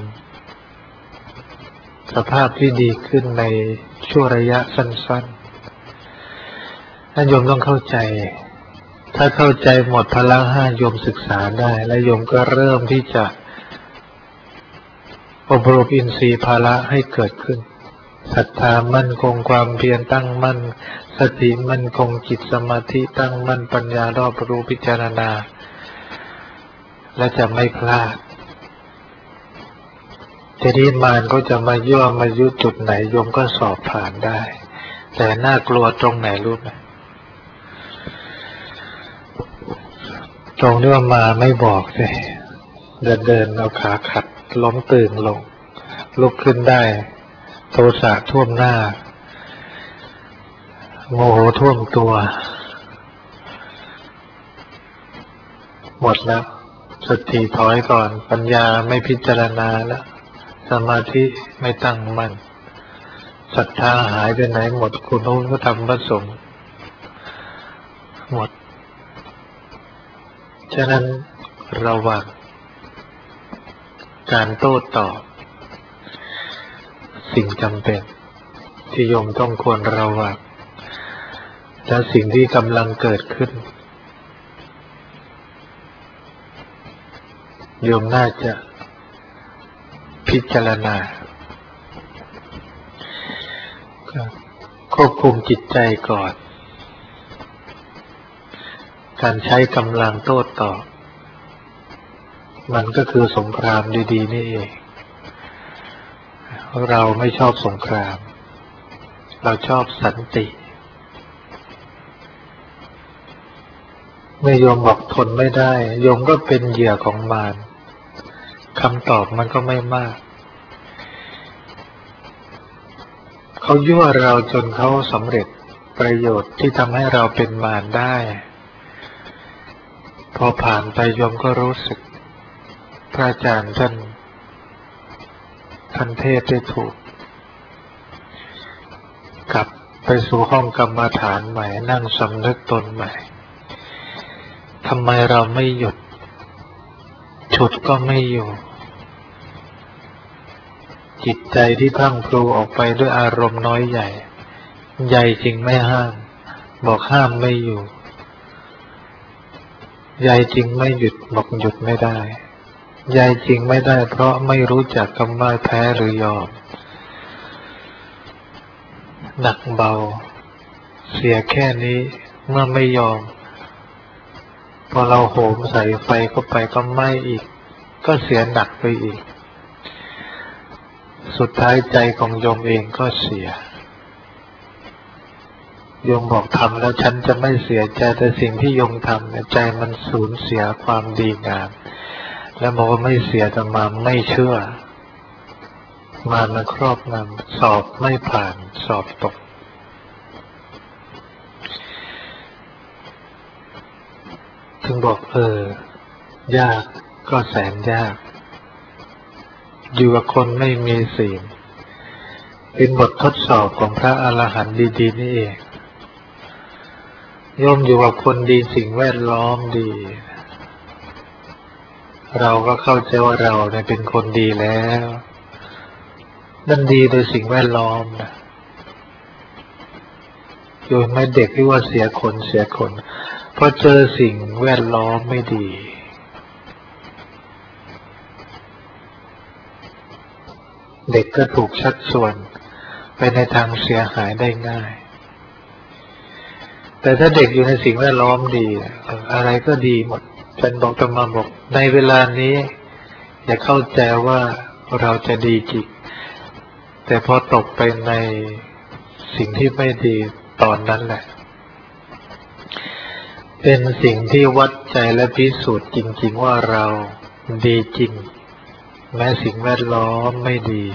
สภาพที่ดีขึ้นในช่วงระยะสั้นๆท่านโยมต้องเข้าใจถ้าเข้าใจหมดพละห้าโยมศึกษาได้และโยมก็เริ่มที่จะอบรมอินทรีย์ภละให้เกิดขึ้นศรัทธามั่นคงความเพียรตั้งมั่นสติมั่นคงจิตสมาธิตั้งมั่นปัญญารอบรู้พิจารณาและจะไม่พลาดทีนี้มารก็จะมาย่อมายุจุดไหนโยมก็สอบผ่านได้แต่น่ากลัวตรงไหนรู้ไหมตรงที่ว่ามาไม่บอกเลยเดินเดินเอาขาขัดล้มตื่นลงลุกขึ้นได้โทสะท่วมหน้าโมโหท่วมตัวหมดแล้วสติถอยก่อนปัญญาไม่พิจารณาแล้วสมาธิไม่ตั้งมั่นศรัทธาหายไปไหนหมดคุณพระพุทธธรรมพระสงฆ์หมดฉะนั้นระวังการโต้ตอบสิ่งจำเป็นที่โยมต้องควรระวังและสิ่งที่กำลังเกิดขึ้นโยมน่าจะพิจารณาควบคุมจิตใจก่อนการใช้กำลังโต้ตอบมันก็คือสงครามดีๆนี่เองเราไม่ชอบสงครามเราชอบสันติเมื่อโยมบอกทนไม่ได้โยมก็เป็นเหยื่อของมารำตอบมันก็ไม่มากเขายั่วเราจนเขาสำเร็จประโยชน์ที่ทำให้เราเป็นมารได้พอผ่านไปโยมก็รู้สึกพระอาจารย์ท่านท่านเทศได้ถูกกลับไปสู่ห้องกรรมฐานใหม่นั่งสำนึกตนใหม่ทำไมเราไม่หยุดฉุดก็ไม่อยู่จิตใจที่พรั่งพรูออกไปด้วยอารมณ์น้อยใหญ่ใหญ่จริงไม่ห้ามบอกห้ามไม่อยู่ใหญ่จริงไม่หยุดบอกหยุดไม่ได้ใหญ่จริงไม่ได้เพราะไม่รู้จักคำว่าแพ้หรือยอมหนักเบาเสียแค่นี้เมื่อไม่ยอมพอเราโหมใส่ไฟเข้าไปก็ไหม้อีกก็เสียหนักไปอีกสุดท้ายใจของโยมเองก็เสียโยมบอกทำแล้วฉันจะไม่เสียใจแต่สิ่งที่โยมทำเนี่ยใจมันสูญเสียความดีงามแล้วบอกว่าไม่เสียแต่มาไม่เชื่อมามันครอบงำสอบไม่ผ่านสอบตกถึงบอกเออยากก็แสนยากอยู่กับคนไม่มีศีลเป็นบททดสอบของพระอรหันต์ดีๆนี่เองโยมอยู่กับคนดีสิ่งแวดล้อมดีเราก็เข้าใจว่าเราเนี่ยเป็นคนดีแล้วนั่นดีโดยสิ่งแวดล้อมนะโยมไม่เด็กที่ว่าเสียคนเสียคนพอเจอสิ่งแวดล้อมไม่ดีเด็กก็ถูกชักชวนไปในทางเสียหายได้ง่ายแต่ถ้าเด็กอยู่ในสิ่งแวดล้อมดีอะไรก็ดีหมดฉันบอกตมาบอกในเวลานี้อย่าเข้าใจว่าเราจะดีจริงแต่พอตกไปในสิ่งที่ไม่ดีตอนนั้นแหละเป็นสิ่งที่วัดใจและพิสูจน์จริงๆว่าเราดีจริงแม้สิ่งแวดล้อมไม่ดี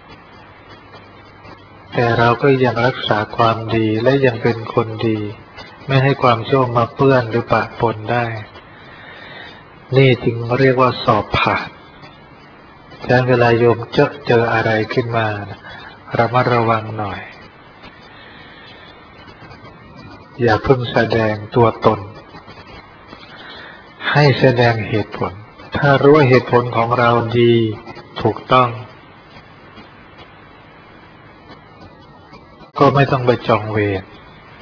แต่เราก็ยังรักษาความดีและยังเป็นคนดีไม่ให้ความชั่วมาเปื้อนหรือปะปนได้นี่จึงเรียกว่าสอบผ่านฉะนั้นเวลาโยมเจอเจออะไรขึ้นมาระมัดระวังหน่อยอย่าเพิ่งแสดงตัวตนให้แสดงเหตุผลถ้ารู้ว่าเหตุผลของเราดีถูกต้องก็ไม่ต้องไปจองเวร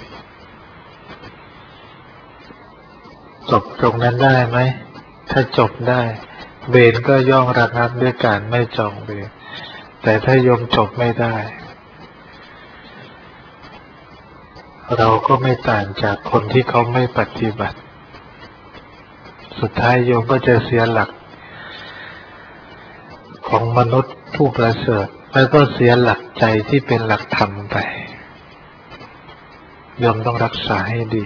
จบตรงนั้นได้ไหมถ้าจบได้เวรก็ย่อมระงับด้วยการไม่จองเวรแต่ถ้าโยมจบไม่ได้เราก็ไม่ต่างจากคนที่เขาไม่ปฏิบัติสุดท้ายโยมก็จะเสียหลักของมนุษย์ผู้ประเสริฐแล้วก็เสียหลักใจที่เป็นหลักธรรมไปโยมต้องรักษาให้ดี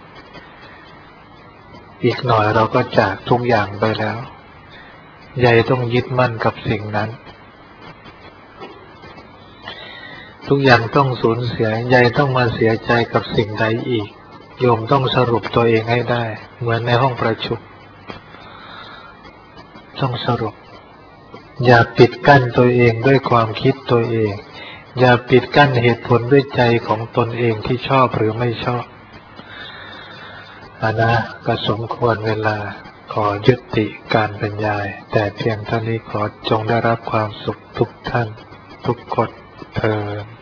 อีกหน่อยเราก็จากทุกอย่างไปแล้วใหญ่ต้องยึดมั่นกับสิ่งนั้นทุกอย่างต้องสูญเสียใหญ่ต้องมาเสียใจกับสิ่งใดอีกโยมต้องสรุปตัวเองให้ได้เหมือนในห้องประชุมต้องสรุปอย่าปิดกั้นตัวเองด้วยความคิดตัวเองอย่าปิดกั้นเหตุผลด้วยใจของตนเองที่ชอบหรือไม่ชอบอานะก็สมควรเวลาขอยุติการบรรยายแต่เพียงเท่านี้ขอจงได้รับความสุขทุกท่านทุกคนเทอญ